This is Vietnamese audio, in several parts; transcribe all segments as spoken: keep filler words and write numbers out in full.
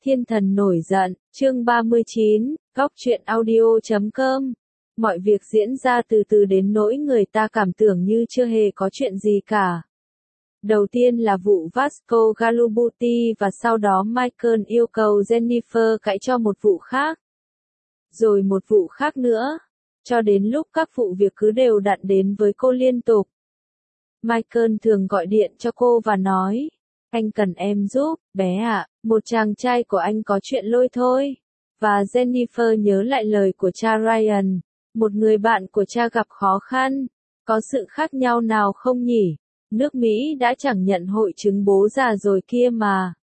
Thiên thần nổi giận, chương ba mươi chín, góc truyện audio chấm com. Mọi việc diễn ra từ từ đến nỗi người ta cảm tưởng như chưa hề có chuyện gì cả. Đầu tiên là vụ Vasco Garibaldi và sau đó Michael yêu cầu Jennifer cãi cho một vụ khác. Rồi một vụ khác nữa. Cho đến lúc các vụ việc cứ đều đặn đến với cô liên tục. Michael thường gọi điện cho cô và nói, anh cần em giúp, bé ạ, một chàng trai của anh có chuyện lôi thôi. Và Jennifer nhớ lại lời của cha Ryan, một người bạn của cha gặp khó khăn. Có sự khác nhau nào không nhỉ? Nước Mỹ đã chẳng nhận hội chứng bố già rồi kia mà.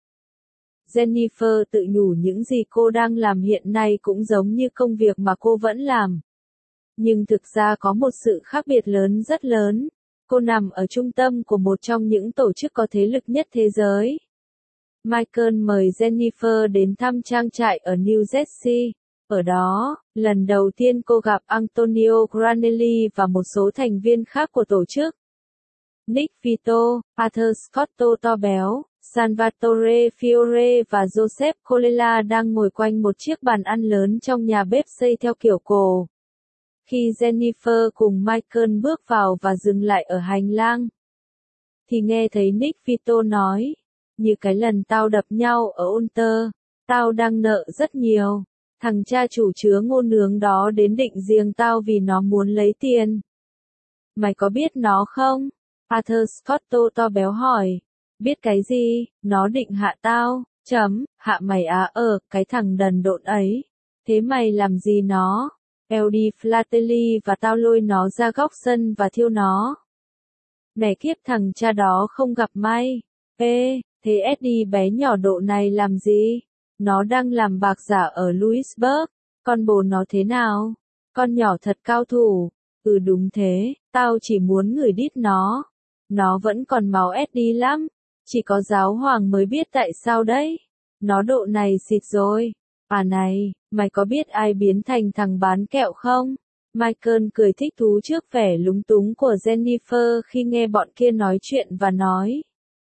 Jennifer tự nhủ những gì cô đang làm hiện nay cũng giống như công việc mà cô vẫn làm. Nhưng thực ra có một sự khác biệt lớn rất lớn. Cô nằm ở trung tâm của một trong những tổ chức có thế lực nhất thế giới. Michael mời Jennifer đến thăm trang trại ở New Jersey. Ở đó, lần đầu tiên cô gặp Antonio Granelli và một số thành viên khác của tổ chức. Nick Vito, Arthur Scotto to béo, Salvatore Fiore và Joseph Colella đang ngồi quanh một chiếc bàn ăn lớn trong nhà bếp xây theo kiểu cổ. Khi Jennifer cùng Michael bước vào và dừng lại ở hành lang, thì nghe thấy Nick Vito nói, như cái lần tao đập nhau ở Alter, tao đang nợ rất nhiều. Thằng cha chủ chứa ngô nướng đó đến định giềng tao vì nó muốn lấy tiền. Mày có biết nó không? Arthur Scotto to béo hỏi. Biết cái gì? Nó định hạ tao. Chấm, hạ mày à ờ, cái thằng đần độn ấy. Thế mày làm gì nó? Eddie Flatelli và tao lôi nó ra góc sân và thiêu nó. Mẹ kiếp thằng cha đó không gặp may. Ê, thế Eddie bé nhỏ độ này làm gì? Nó đang làm bạc giả ở Louisburg. Con bồ nó thế nào? Con nhỏ thật cao thủ. Ừ đúng thế, tao chỉ muốn ngửi đít nó. Nó vẫn còn máu Eddie lắm. Chỉ có giáo hoàng mới biết tại sao đấy. Nó độ này xịt rồi. À này, mày có biết ai biến thành thằng bán kẹo không? Michael cười thích thú trước vẻ lúng túng của Jennifer khi nghe bọn kia nói chuyện và nói.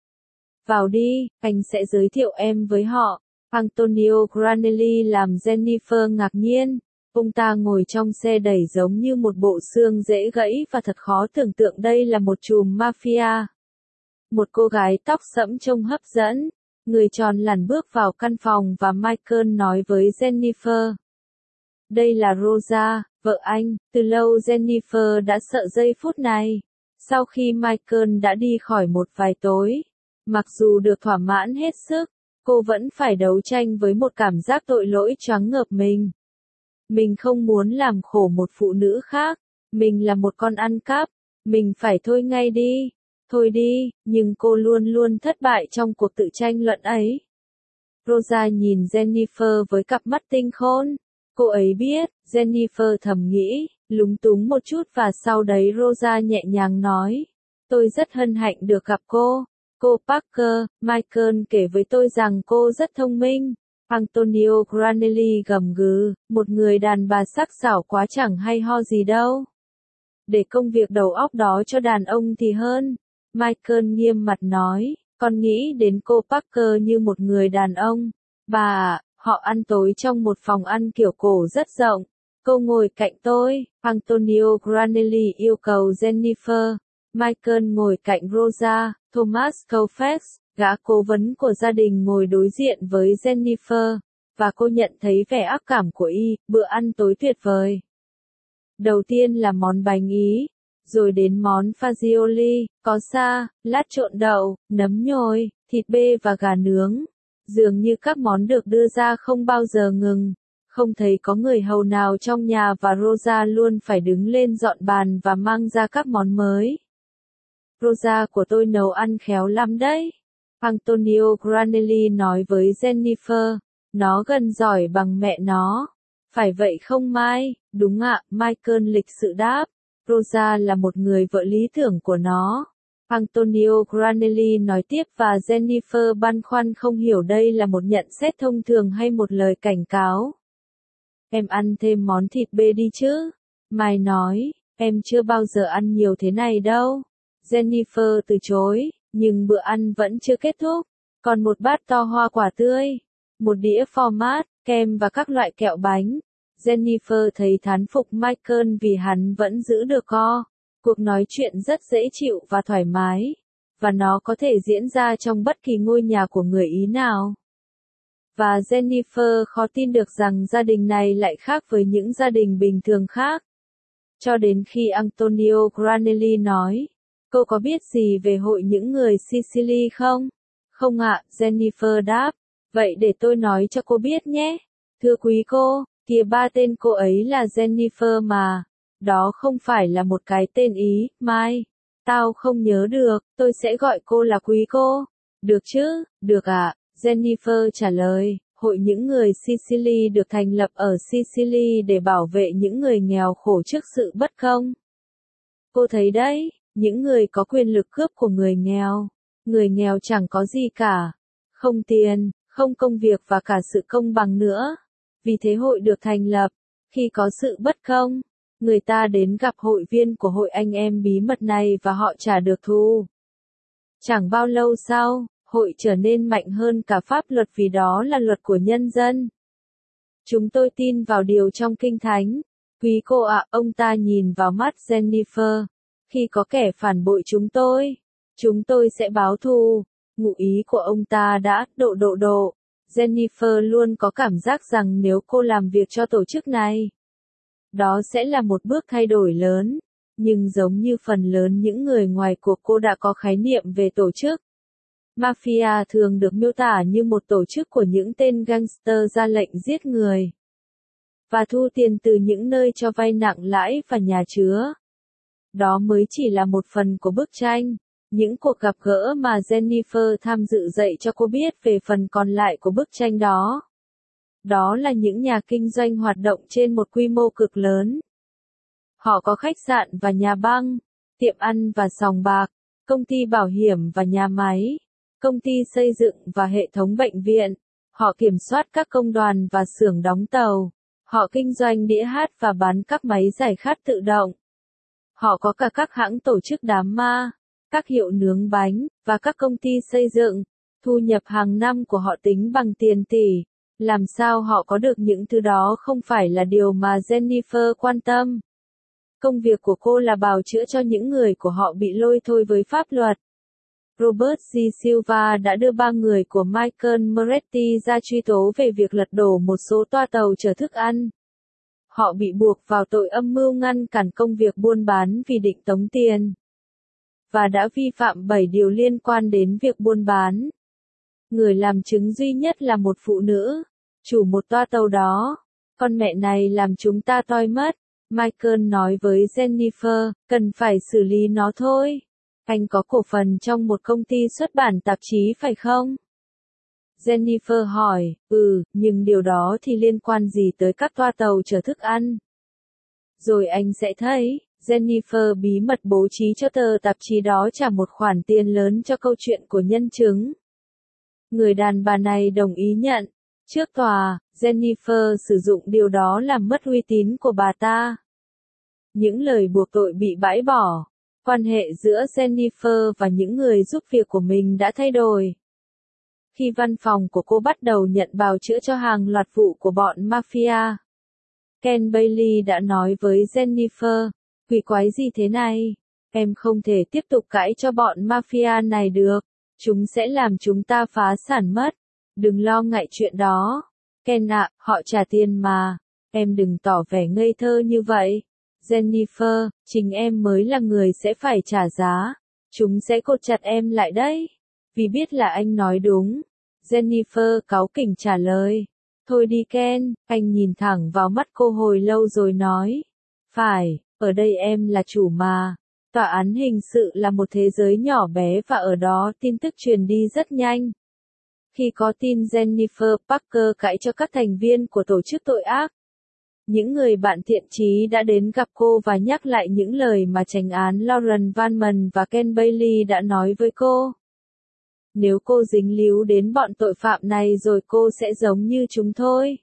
Vào đi, anh sẽ giới thiệu em với họ. Antonio Granelli làm Jennifer ngạc nhiên. Ông ta ngồi trong xe đẩy giống như một bộ xương dễ gãy và thật khó tưởng tượng đây là một chùm mafia. Một cô gái tóc sẫm trông hấp dẫn. Người tròn lẳn bước vào căn phòng và Michael nói với Jennifer. Đây là Rosa, vợ anh. Từ lâu Jennifer đã sợ giây phút này. Sau khi Michael đã đi khỏi một vài tối, mặc dù được thỏa mãn hết sức, cô vẫn phải đấu tranh với một cảm giác tội lỗi choáng ngợp mình. Mình không muốn làm khổ một phụ nữ khác. Mình là một con ăn cắp. Mình phải thôi ngay đi. Thôi đi, nhưng cô luôn luôn thất bại trong cuộc tự tranh luận ấy. Rosa nhìn Jennifer với cặp mắt tinh khôn. Cô ấy biết, Jennifer thầm nghĩ, lúng túng một chút và sau đấy Rosa nhẹ nhàng nói. Tôi rất hân hạnh được gặp cô. Cô Parker, Michael kể với tôi rằng cô rất thông minh. Antonio Granelli gầm gừ, một người đàn bà sắc sảo quá chẳng hay ho gì đâu. Để công việc đầu óc đó cho đàn ông thì hơn. Michael nghiêm mặt nói, con nghĩ đến cô Parker như một người đàn ông. Bà ạ, họ ăn tối trong một phòng ăn kiểu cổ rất rộng. Cô ngồi cạnh tôi, Antonio Granelli yêu cầu Jennifer. Michael ngồi cạnh Rosa, Thomas Colfax, gã cố vấn của gia đình ngồi đối diện với Jennifer. Và cô nhận thấy vẻ ác cảm của y, bữa ăn tối tuyệt vời. Đầu tiên là món bánh Ý. Rồi đến món fagioli, có sa, lát trộn đậu, nấm nhồi, thịt bê và gà nướng. Dường như các món được đưa ra không bao giờ ngừng. Không thấy có người hầu nào trong nhà và Rosa luôn phải đứng lên dọn bàn và mang ra các món mới. Rosa của tôi nấu ăn khéo lắm đấy. Antonio Granelli nói với Jennifer. Nó gần giỏi bằng mẹ nó. Phải vậy không Mai? Đúng ạ, Michael lịch sự đáp. Rosa là một người vợ lý tưởng của nó. Antonio Granelli nói tiếp và Jennifer băn khoăn không hiểu đây là một nhận xét thông thường hay một lời cảnh cáo. Em ăn thêm món thịt bê đi chứ? Mai nói, em chưa bao giờ ăn nhiều thế này đâu. Jennifer từ chối, nhưng bữa ăn vẫn chưa kết thúc. Còn một bát to hoa quả tươi. một đĩa format, kem và các loại kẹo bánh. Jennifer thấy thán phục Michael vì hắn vẫn giữ được co. Cuộc nói chuyện rất dễ chịu và thoải mái, và nó có thể diễn ra trong bất kỳ ngôi nhà của người Ý nào. Và Jennifer khó tin được rằng gia đình này lại khác với những gia đình bình thường khác. Cho đến khi Antonio Granelli nói, cô có biết gì về hội những người Sicily không? Không ạ, Jennifer đáp. Vậy để tôi nói cho cô biết nhé. Thưa quý cô, kìa ba tên cô ấy là Jennifer mà. Đó không phải là một cái tên Ý, Mai. Tao không nhớ được, tôi sẽ gọi cô là quý cô. Được chứ, được ạ, Jennifer trả lời. Hội những người Sicily được thành lập ở Sicily để bảo vệ những người nghèo khổ trước sự bất công. Cô thấy đấy, những người có quyền lực cướp của người nghèo. Người nghèo chẳng có gì cả. Không tiền, không công việc và cả sự công bằng nữa. Vì thế hội được thành lập. Khi có sự bất công, người ta đến gặp hội viên của hội anh em bí mật này và họ trả được thù. Chẳng bao lâu sau, hội trở nên mạnh hơn cả pháp luật vì đó là luật của nhân dân. Chúng tôi tin vào điều trong Kinh Thánh. Quý cô ạ, ông ta nhìn vào mắt Jennifer. Khi có kẻ phản bội chúng tôi, chúng tôi sẽ báo thù. Ngụ ý của ông ta đã độ độ độ. Jennifer luôn có cảm giác rằng nếu cô làm việc cho tổ chức này, đó sẽ là một bước thay đổi lớn. Nhưng giống như phần lớn những người ngoài cuộc, cô đã có khái niệm về tổ chức. Mafia thường được miêu tả như một tổ chức của những tên gangster ra lệnh giết người và thu tiền từ những nơi cho vay nặng lãi và nhà chứa. Đó mới chỉ là một phần của bức tranh. Những cuộc gặp gỡ mà Jennifer tham dự dạy cho cô biết về phần còn lại của bức tranh đó. Đó là những nhà kinh doanh hoạt động trên một quy mô cực lớn. Họ có khách sạn và nhà băng, tiệm ăn và sòng bạc, công ty bảo hiểm và nhà máy, công ty xây dựng và hệ thống bệnh viện. Họ kiểm soát các công đoàn và xưởng đóng tàu. Họ kinh doanh đĩa hát và bán các máy giải khát tự động. Họ có cả các hãng tổ chức đám ma, các hiệu nướng bánh, và các công ty xây dựng. Thu nhập hàng năm của họ tính bằng tiền tỷ. Làm sao họ có được những thứ đó không phải là điều mà Jennifer quan tâm. Công việc của cô là bào chữa cho những người của họ bị lôi thôi với pháp luật. Robert G. Silva đã đưa ba người của Michael Moretti ra truy tố về việc lật đổ một số toa tàu chở thức ăn. Họ bị buộc vào tội âm mưu ngăn cản công việc buôn bán vì định tống tiền, và đã vi phạm bảy điều liên quan đến việc buôn bán. Người làm chứng duy nhất là một phụ nữ, chủ một toa tàu đó. Con mẹ này làm chúng ta toi mất. Michael nói với Jennifer, cần phải xử lý nó thôi. Anh có cổ phần trong một công ty xuất bản tạp chí phải không? Jennifer hỏi, ừ, nhưng điều đó thì liên quan gì tới các toa tàu chở thức ăn? Rồi anh sẽ thấy, Jennifer bí mật bố trí cho tờ tạp chí đó trả một khoản tiền lớn cho câu chuyện của nhân chứng. Người đàn bà này đồng ý nhận. Trước tòa, Jennifer sử dụng điều đó làm mất uy tín của bà ta. Những lời buộc tội bị bãi bỏ. Quan hệ giữa Jennifer và những người giúp việc của mình đã thay đổi. Khi văn phòng của cô bắt đầu nhận bào chữa cho hàng loạt vụ của bọn mafia, Ken Bailey đã nói với Jennifer, quỷ quái gì thế này? Em không thể tiếp tục cãi cho bọn mafia này được. Chúng sẽ làm chúng ta phá sản mất. Đừng lo ngại chuyện đó. Ken ạ, họ trả tiền mà. Em đừng tỏ vẻ ngây thơ như vậy. Jennifer, chính em mới là người sẽ phải trả giá. Chúng sẽ cột chặt em lại đấy. Vì biết là anh nói đúng. Jennifer cáu kỉnh trả lời. Thôi đi Ken, anh nhìn thẳng vào mắt cô hồi lâu rồi nói. Phải, ở đây em là chủ mà. Tòa án hình sự là một thế giới nhỏ bé và ở đó tin tức truyền đi rất nhanh. Khi có tin Jennifer Parker cãi cho các thành viên của tổ chức tội ác, những người bạn thiện chí đã đến gặp cô và nhắc lại những lời mà chánh án Lauren Vanman và Ken Bailey đã nói với cô. Nếu cô dính líu đến bọn tội phạm này rồi cô sẽ giống như chúng thôi.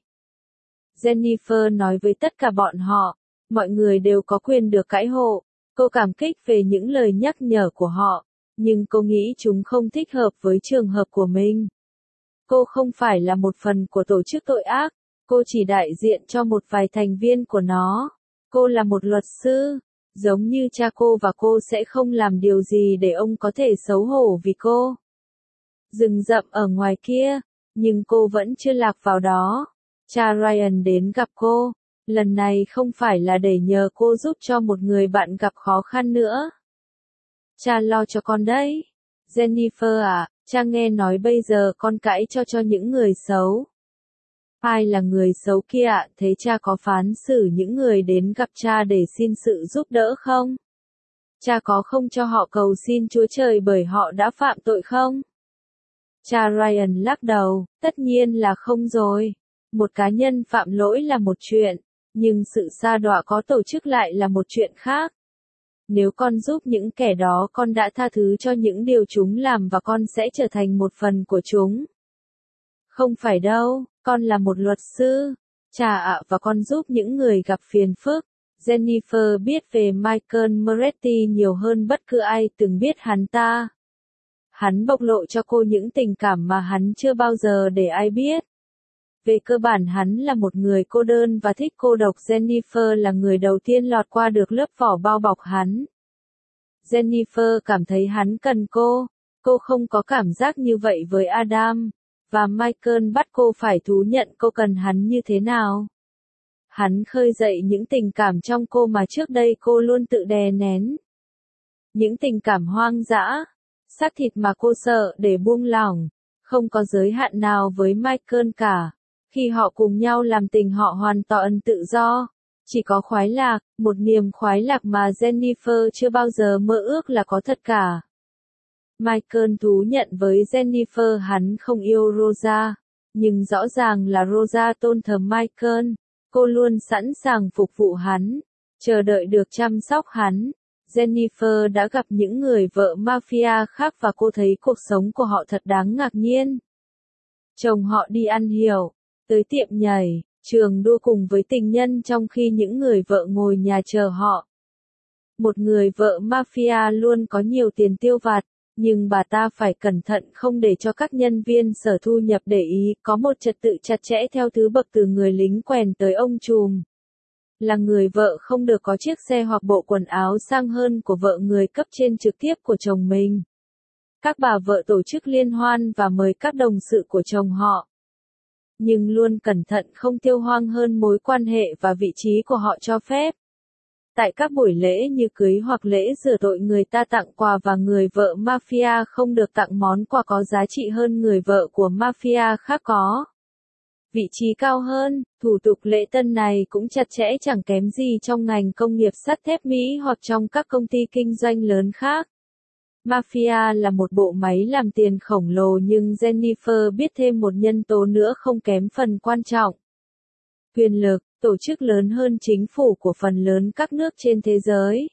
Jennifer nói với tất cả bọn họ, mọi người đều có quyền được cãi hộ. Cô cảm kích về những lời nhắc nhở của họ, nhưng cô nghĩ chúng không thích hợp với trường hợp của mình. Cô không phải là một phần của tổ chức tội ác, cô chỉ đại diện cho một vài thành viên của nó. Cô là một luật sư, giống như cha cô và cô sẽ không làm điều gì để ông có thể xấu hổ vì cô. Rừng rậm ở ngoài kia, nhưng cô vẫn chưa lạc vào đó. Cha Ryan đến gặp cô, lần này không phải là để nhờ cô giúp cho một người bạn gặp khó khăn nữa. Cha lo cho con đấy. Jennifer à, cha nghe nói bây giờ con cãi cho cho những người xấu. Ai là người xấu kia ạ? Thế cha có phán xử những người đến gặp cha để xin sự giúp đỡ không? Cha có không cho họ cầu xin Chúa Trời bởi họ đã phạm tội không? Cha Ryan lắc đầu, tất nhiên là không rồi. Một cá nhân phạm lỗi là một chuyện, nhưng sự sa đọa có tổ chức lại là một chuyện khác. Nếu con giúp những kẻ đó, con đã tha thứ cho những điều chúng làm và con sẽ trở thành một phần của chúng. Không phải đâu, con là một luật sư. Cha ạ, và con giúp những người gặp phiền phức. Jennifer biết về Michael Moretti nhiều hơn bất cứ ai từng biết hắn ta. Hắn bộc lộ cho cô những tình cảm mà hắn chưa bao giờ để ai biết. Về cơ bản hắn là một người cô đơn và thích cô độc. Jennifer là người đầu tiên lọt qua được lớp vỏ bao bọc hắn. Jennifer cảm thấy hắn cần cô. Cô không có cảm giác như vậy với Adam. Và Michael bắt cô phải thú nhận cô cần hắn như thế nào. Hắn khơi dậy những tình cảm trong cô mà trước đây cô luôn tự đè nén. Những tình cảm hoang dã, xác thịt mà cô sợ để buông lỏng, không có giới hạn nào với Michael cả. Khi họ cùng nhau làm tình họ hoàn toàn tự do, chỉ có khoái lạc, một niềm khoái lạc mà Jennifer chưa bao giờ mơ ước là có thật cả. Michael thú nhận với Jennifer hắn không yêu Rosa, nhưng rõ ràng là Rosa tôn thờ Michael, cô luôn sẵn sàng phục vụ hắn, chờ đợi được chăm sóc hắn. Jennifer đã gặp những người vợ mafia khác và cô thấy cuộc sống của họ thật đáng ngạc nhiên. Chồng họ đi ăn hiểu, tới tiệm nhảy, trường đua cùng với tình nhân trong khi những người vợ ngồi nhà chờ họ. Một người vợ mafia luôn có nhiều tiền tiêu vặt, nhưng bà ta phải cẩn thận không để cho các nhân viên sở thu nhập để ý, có một trật tự chặt chẽ theo thứ bậc từ người lính quèn tới ông trùm. Là người vợ không được có chiếc xe hoặc bộ quần áo sang hơn của vợ người cấp trên trực tiếp của chồng mình. Các bà vợ tổ chức liên hoan và mời các đồng sự của chồng họ. Nhưng luôn cẩn thận không tiêu hoang hơn mối quan hệ và vị trí của họ cho phép. Tại các buổi lễ như cưới hoặc lễ rửa tội người ta tặng quà và người vợ mafia không được tặng món quà có giá trị hơn người vợ của mafia khác có. Vị trí cao hơn, thủ tục lễ tân này cũng chặt chẽ chẳng kém gì trong ngành công nghiệp sắt thép Mỹ hoặc trong các công ty kinh doanh lớn khác. Mafia là một bộ máy làm tiền khổng lồ nhưng Jennifer biết thêm một nhân tố nữa không kém phần quan trọng. Quyền lực, tổ chức lớn hơn chính phủ của phần lớn các nước trên thế giới.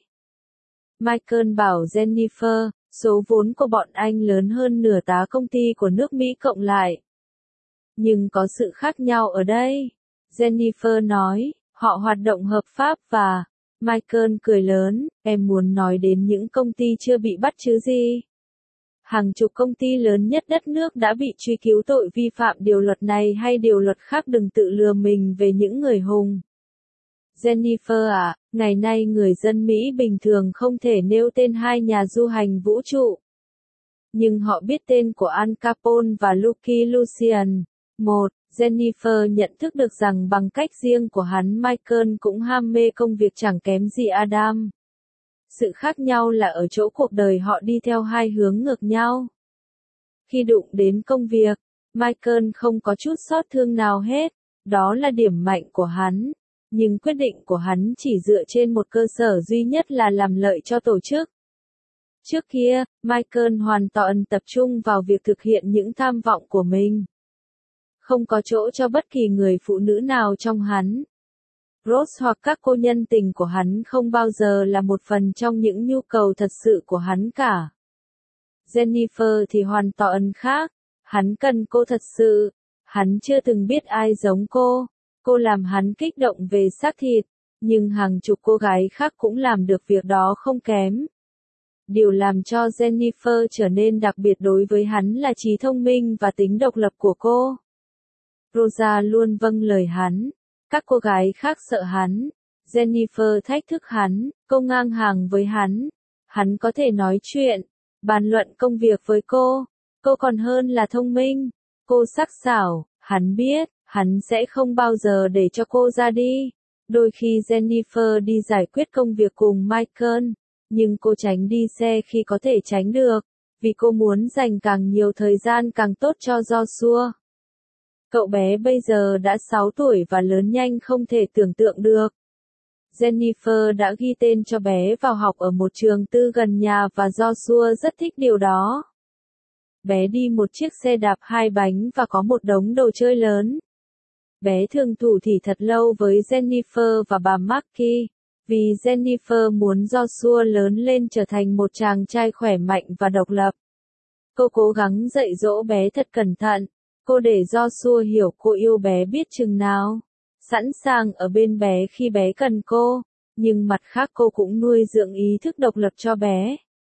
Michael bảo Jennifer, số vốn của bọn anh lớn hơn nửa tá công ty của nước Mỹ cộng lại. Nhưng có sự khác nhau ở đây. Jennifer nói, họ hoạt động hợp pháp và... Michael cười lớn, em muốn nói đến những công ty chưa bị bắt chứ gì? Hàng chục công ty lớn nhất đất nước đã bị truy cứu tội vi phạm điều luật này hay điều luật khác, đừng tự lừa mình về những người hùng. Jennifer à, ngày nay người dân Mỹ bình thường không thể nêu tên hai nhà du hành vũ trụ. Nhưng họ biết tên của Al Capone và Lucky Lucian. Một, Jennifer nhận thức được rằng bằng cách riêng của hắn Michael cũng ham mê công việc chẳng kém gì Adam. Sự khác nhau là ở chỗ cuộc đời họ đi theo hai hướng ngược nhau. Khi đụng đến công việc, Michael không có chút xót thương nào hết, đó là điểm mạnh của hắn. Nhưng quyết định của hắn chỉ dựa trên một cơ sở duy nhất là làm lợi cho tổ chức. Trước kia, Michael hoàn toàn tập trung vào việc thực hiện những tham vọng của mình. Không có chỗ cho bất kỳ người phụ nữ nào trong hắn. Rose hoặc các cô nhân tình của hắn không bao giờ là một phần trong những nhu cầu thật sự của hắn cả. Jennifer thì hoàn toàn khác. Hắn cần cô thật sự. Hắn chưa từng biết ai giống cô. Cô làm hắn kích động về xác thịt. Nhưng hàng chục cô gái khác cũng làm được việc đó không kém. Điều làm cho Jennifer trở nên đặc biệt đối với hắn là trí thông minh và tính độc lập của cô. Rosa luôn vâng lời hắn. Các cô gái khác sợ hắn. Jennifer thách thức hắn, cô ngang hàng với hắn. Hắn có thể nói chuyện, bàn luận công việc với cô. Cô còn hơn là thông minh. Cô sắc sảo, hắn biết, hắn sẽ không bao giờ để cho cô ra đi. Đôi khi Jennifer đi giải quyết công việc cùng Michael, nhưng cô tránh đi xe khi có thể tránh được, vì cô muốn dành càng nhiều thời gian càng tốt cho Joshua. Cậu bé bây giờ đã sáu tuổi và lớn nhanh không thể tưởng tượng được. Jennifer đã ghi tên cho bé vào học ở một trường tư gần nhà và Joshua rất thích điều đó. Bé đi một chiếc xe đạp hai bánh và có một đống đồ chơi lớn. Bé thường thủ thỉ thật lâu với Jennifer và bà Marky, vì Jennifer muốn Joshua lớn lên trở thành một chàng trai khỏe mạnh và độc lập. Cô cố gắng dạy dỗ bé thật cẩn thận. Cô để Joshua hiểu cô yêu bé biết chừng nào. Sẵn sàng ở bên bé khi bé cần cô, nhưng mặt khác cô cũng nuôi dưỡng ý thức độc lập cho bé.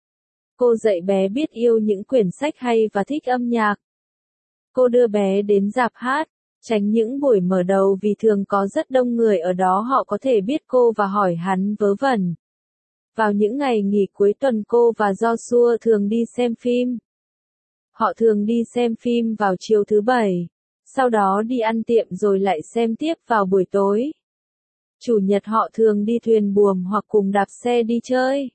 Cô dạy bé biết yêu những quyển sách hay và thích âm nhạc. Cô đưa bé đến rạp hát, tránh những buổi mở đầu vì thường có rất đông người ở đó họ có thể biết cô và hỏi hắn vớ vẩn. Vào những ngày nghỉ cuối tuần cô và Joshua thường đi xem phim. Họ thường đi xem phim vào chiều thứ bảy, sau đó đi ăn tiệm rồi lại xem tiếp vào buổi tối. Chủ nhật họ thường đi thuyền buồm hoặc cùng đạp xe đi chơi.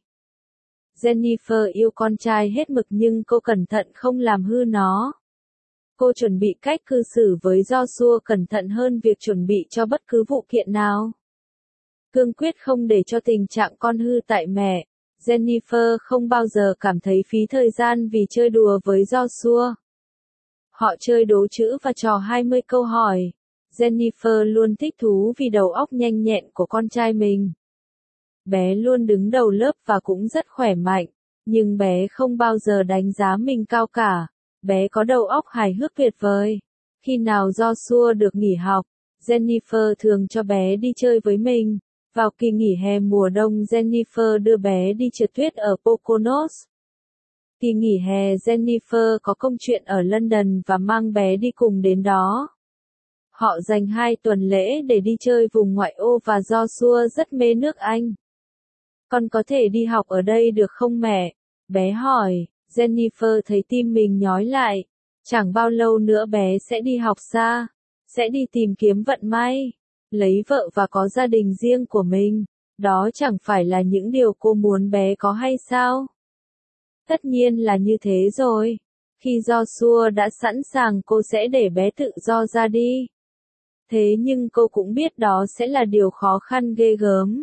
Jennifer yêu con trai hết mực nhưng cô cẩn thận không làm hư nó. Cô chuẩn bị cách cư xử với Joshua cẩn thận hơn việc chuẩn bị cho bất cứ vụ kiện nào. Cương quyết không để cho tình trạng con hư tại mẹ. Jennifer không bao giờ cảm thấy phí thời gian vì chơi đùa với Joshua. Họ chơi đố chữ và trò hai mươi câu hỏi. Jennifer luôn thích thú vì đầu óc nhanh nhẹn của con trai mình. Bé luôn đứng đầu lớp và cũng rất khỏe mạnh, nhưng bé không bao giờ đánh giá mình cao cả. Bé có đầu óc hài hước tuyệt vời. Khi nào Joshua được nghỉ học, Jennifer thường cho bé đi chơi với mình. Vào kỳ nghỉ hè mùa đông Jennifer đưa bé đi trượt tuyết ở Poconos. Kỳ nghỉ hè Jennifer có công chuyện ở London và mang bé đi cùng đến đó. Họ dành hai tuần lễ để đi chơi vùng ngoại ô và Joshua rất mê nước Anh. Con có thể đi học ở đây được không mẹ? Bé hỏi. Jennifer thấy tim mình nhói lại. Chẳng bao lâu nữa bé sẽ đi học xa. Sẽ đi tìm kiếm vận may. Lấy vợ và có gia đình riêng của mình. Đó chẳng phải là những điều cô muốn bé có hay sao? Tất nhiên là như thế rồi. Khi Joshua đã sẵn sàng cô sẽ để bé tự do ra đi. Thế nhưng cô cũng biết đó sẽ là điều khó khăn ghê gớm.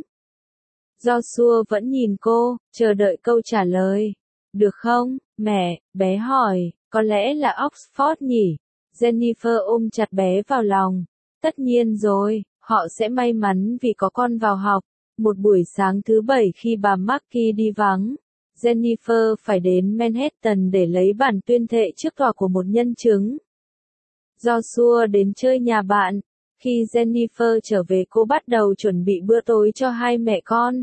Joshua vẫn nhìn cô, chờ đợi câu trả lời. Được không, mẹ? Bé hỏi, có lẽ là Oxford nhỉ? Jennifer ôm chặt bé vào lòng. Tất nhiên rồi, họ sẽ may mắn vì có con vào học. Một buổi sáng thứ bảy khi bà Marky đi vắng, Jennifer phải đến Manhattan để lấy bản tuyên thệ trước tòa của một nhân chứng. Joshua đến chơi nhà bạn. Khi Jennifer trở về cô bắt đầu chuẩn bị bữa tối cho hai mẹ con.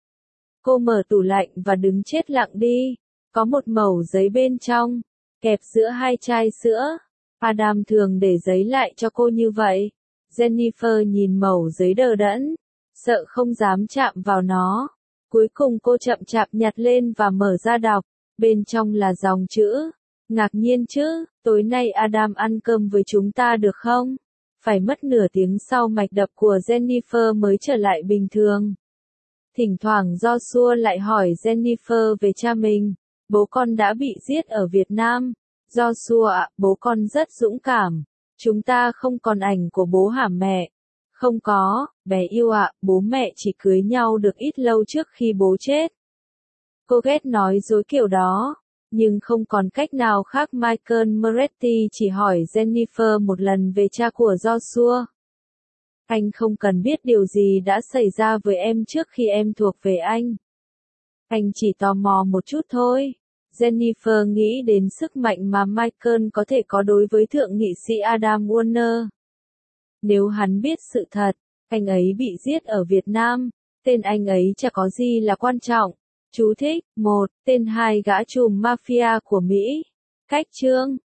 Cô mở tủ lạnh và đứng chết lặng đi. Có một mẩu giấy bên trong, kẹp giữa hai chai sữa. Adam thường để giấy lại cho cô như vậy. Jennifer nhìn mẩu giấy đờ đẫn, sợ không dám chạm vào nó. Cuối cùng cô chậm chạp nhặt lên và mở ra đọc. Bên trong là dòng chữ. Ngạc nhiên chứ, tối nay Adam ăn cơm với chúng ta được không? Phải mất nửa tiếng sau mạch đập của Jennifer mới trở lại bình thường. Thỉnh thoảng Joshua lại hỏi Jennifer về cha mình. Bố con đã bị giết ở Việt Nam. Joshua ạ, bố con rất dũng cảm. Chúng ta không còn ảnh của bố hả mẹ? Không có, bé yêu ạ, bố mẹ chỉ cưới nhau được ít lâu trước khi bố chết. Cô ghét nói dối kiểu đó. Nhưng không còn cách nào khác Michael Moretti chỉ hỏi Jennifer một lần về cha của Joshua. Anh không cần biết điều gì đã xảy ra với em trước khi em thuộc về anh. Anh chỉ tò mò một chút thôi. Jennifer nghĩ đến sức mạnh mà Michael có thể có đối với thượng nghị sĩ Adam Warner. Nếu hắn biết sự thật, anh ấy bị giết ở Việt Nam, tên anh ấy chả có gì là quan trọng. Chú thích: một. Tên hai gã trùm mafia của Mỹ. Cách chương